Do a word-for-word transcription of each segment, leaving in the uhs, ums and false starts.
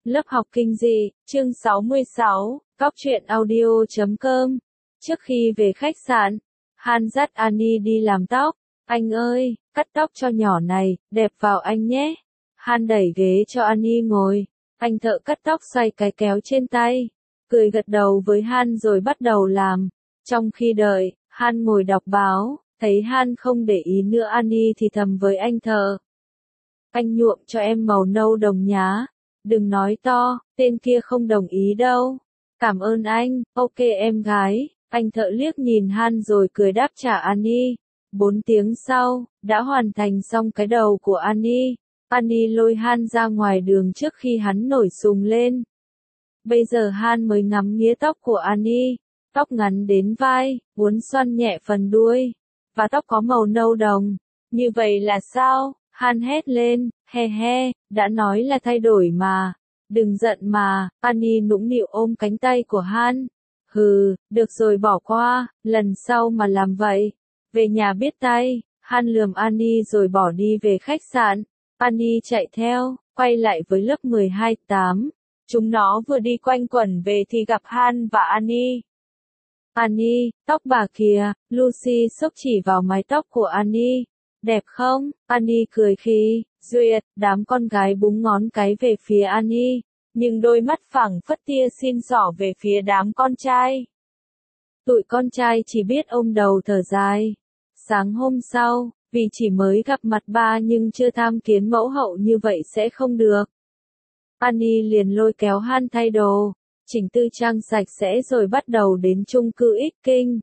Lớp học kinh dị, chương sáu mươi sáu, Cóc truyện audio chấm com. Trước khi về khách sạn, Han dắt Annie đi làm tóc. Anh ơi, cắt tóc cho nhỏ này, đẹp vào anh nhé. Han đẩy ghế cho Annie ngồi. Anh thợ cắt tóc xoay cái kéo trên tay, cười gật đầu với Han rồi bắt đầu làm. Trong khi đợi, Han ngồi đọc báo, thấy Han không để ý nữa Annie thì thầm với anh thợ. Anh nhuộm cho em màu nâu đồng nhá. Đừng nói to, tên kia không đồng ý đâu. Cảm ơn anh, ok em gái. Anh thợ liếc nhìn Han rồi cười đáp trả Annie. Bốn tiếng sau, đã hoàn thành xong cái đầu của Annie. Annie lôi Han ra ngoài đường trước khi hắn nổi sùng lên. Bây giờ Han mới ngắm nghía tóc của Annie. Tóc ngắn đến vai, uốn xoăn nhẹ phần đuôi. Và tóc có màu nâu đồng. Như vậy là sao? Han hét lên, he he, đã nói là thay đổi mà. Đừng giận mà, Annie nũng nịu ôm cánh tay của Han. Hừ, được rồi bỏ qua, lần sau mà làm vậy. Về nhà biết tay, Han lườm Annie rồi bỏ đi về khách sạn. Annie chạy theo, quay lại với lớp mười hai tám. Chúng nó vừa đi quanh quẩn về thì gặp Han và Annie. Annie, tóc bà kìa, Lucy xốc chỉ vào mái tóc của Annie. Đẹp không? Annie cười khi, duyệt, đám con gái búng ngón cái về phía Annie, nhưng đôi mắt phẳng phất tia xin xỏ về phía đám con trai. Tụi con trai chỉ biết ôm đầu thở dài. Sáng hôm sau, vì chỉ mới gặp mặt ba nhưng chưa tham kiến mẫu hậu như vậy sẽ không được. Annie liền lôi kéo Han thay đồ, chỉnh tư trang sạch sẽ rồi bắt đầu đến chung cư X King.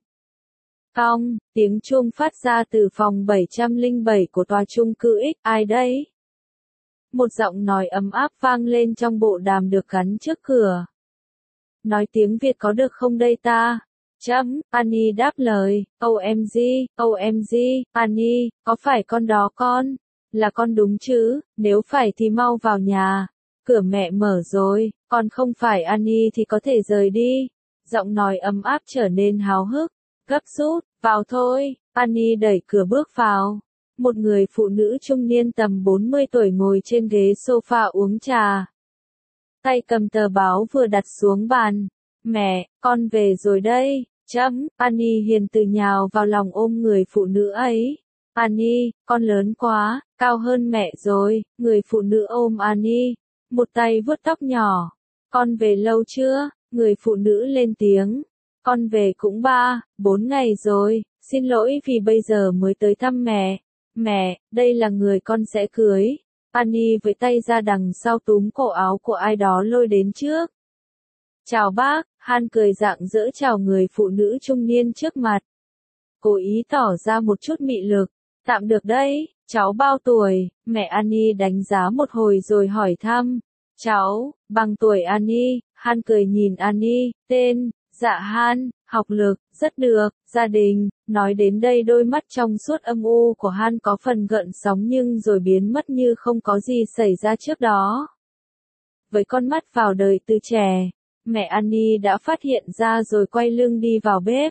Cong, tiếng chuông phát ra từ phòng bảy trăm lẻ bảy của tòa chung cư X, ai đấy? Một giọng nói ấm áp vang lên trong bộ đàm được gắn trước cửa. Nói tiếng Việt có được không đây ta? Chấm, Annie đáp lời, O M G, O M G, Annie, có phải con đó con? Là con đúng chứ, nếu phải thì mau vào nhà. Cửa mẹ mở rồi, còn không phải Annie thì có thể rời đi. Giọng nói ấm áp trở nên háo hức. Gấp rút, vào thôi, Annie đẩy cửa bước vào. Một người phụ nữ trung niên tầm bốn mươi tuổi ngồi trên ghế sofa uống trà. Tay cầm tờ báo vừa đặt xuống bàn. Mẹ, con về rồi đây, chấm, Annie hiền từ nhào vào lòng ôm người phụ nữ ấy. Annie, con lớn quá, cao hơn mẹ rồi, người phụ nữ ôm Annie. Một tay vuốt tóc nhỏ. Con về lâu chưa? Người phụ nữ lên tiếng. Con về cũng ba, bốn ngày rồi, xin lỗi vì bây giờ mới tới thăm mẹ. Mẹ, đây là người con sẽ cưới. Annie với tay ra đằng sau túm cổ áo của ai đó lôi đến trước. Chào bác, Han cười rạng rỡ chào người phụ nữ trung niên trước mặt. Cố ý tỏ ra một chút mị lực. Tạm được đấy, cháu bao tuổi? Mẹ Annie đánh giá một hồi rồi hỏi thăm. Cháu, bằng tuổi Annie. Han cười nhìn Annie, tên. Dạ Han, học lực, rất được, gia đình. Nói đến đây đôi mắt trong suốt âm u của Han có phần gợn sóng nhưng rồi biến mất như không có gì xảy ra trước đó. Với con mắt vào đời từ trẻ, mẹ Annie đã phát hiện ra rồi quay lưng đi vào bếp.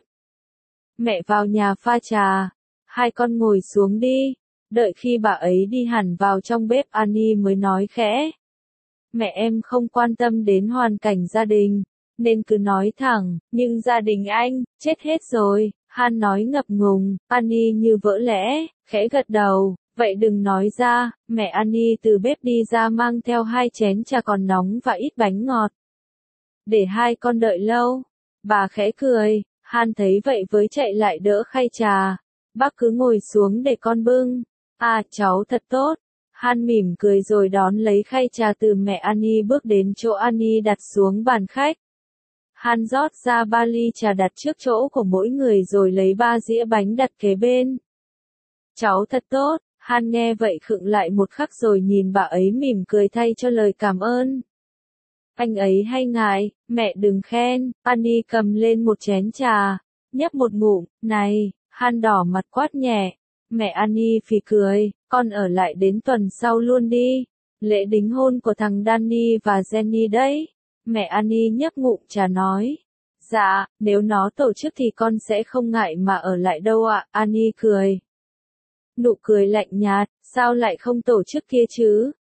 Mẹ vào nhà pha trà, hai con ngồi xuống đi. Đợi khi bà ấy đi hẳn vào trong bếp Annie mới nói khẽ. Mẹ em không quan tâm đến hoàn cảnh gia đình. Nên cứ nói thẳng, nhưng gia đình anh, chết hết rồi, Han nói ngập ngùng. Annie như vỡ lẽ, khẽ gật đầu, vậy đừng nói ra. Mẹ Annie từ bếp đi ra mang theo hai chén trà còn nóng và ít bánh ngọt. Để hai con đợi lâu. Bà khẽ cười, Han thấy vậy với chạy lại đỡ khay trà. Bác cứ ngồi xuống để con bưng. À cháu thật tốt. Han mỉm cười rồi đón lấy khay trà từ mẹ Annie bước đến chỗ Annie đặt xuống bàn khách. Han rót ra ba ly trà đặt trước chỗ của mỗi người rồi lấy ba dĩa bánh đặt kế bên. Cháu thật tốt, Han nghe vậy khựng lại một khắc rồi nhìn bà ấy mỉm cười thay cho lời cảm ơn. Anh ấy hay ngại, mẹ đừng khen. Annie cầm lên một chén trà, nhấp một ngụm, này, Han đỏ mặt quát nhẹ. Mẹ Annie phì cười, con ở lại đến tuần sau luôn đi. Lễ đính hôn của thằng Danny và Jenny đấy. Mẹ Annie nhấp ngụm trà nói. Dạ, nếu nó tổ chức thì con sẽ không ngại mà ở lại đâu ạ. Annie cười. Nụ cười lạnh nhạt, sao lại không tổ chức kia chứ?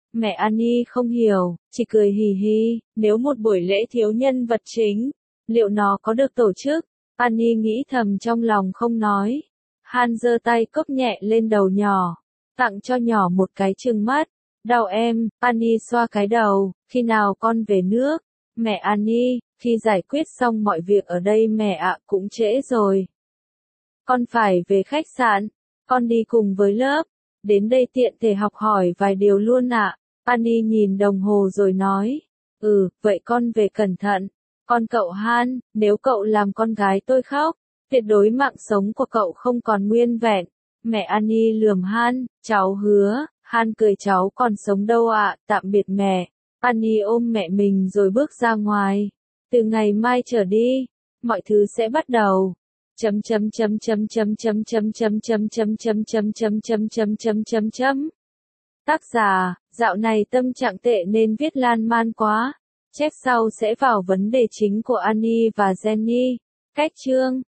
Mẹ Annie không hiểu, chỉ cười hì hì, nếu một buổi lễ thiếu nhân vật chính, liệu nó có được tổ chức? Annie nghĩ thầm trong lòng không nói. Han giơ tay cốc nhẹ lên đầu nhỏ, tặng cho nhỏ một cái trừng mắt. Đau em, Annie xoa cái đầu, khi nào con về nước? Mẹ Annie, khi giải quyết xong mọi việc ở đây mẹ ạ cũng trễ rồi. Con phải về khách sạn, con đi cùng với lớp, đến đây tiện thể học hỏi vài điều luôn ạ. Annie nhìn đồng hồ rồi nói, ừ, vậy con về cẩn thận. Con cậu Han, nếu cậu làm con gái tôi khóc, tuyệt đối mạng sống của cậu không còn nguyên vẹn. Mẹ Annie lườm Han, cháu hứa. Han cười cháu còn sống đâu ạ, tạm biệt mẹ. Annie ôm mẹ mình rồi bước ra ngoài. Từ ngày mai trở đi, mọi thứ sẽ bắt đầu. Chấm chấm chấm chấm chấm chấm chấm chấm chấm chấm chấm chấm chấm chấm chấm chấm chấm chấm. Tác giả, dạo này tâm trạng tệ nên viết lan man quá. Check sau sẽ vào vấn đề chính của Annie và Jenny. Cách chương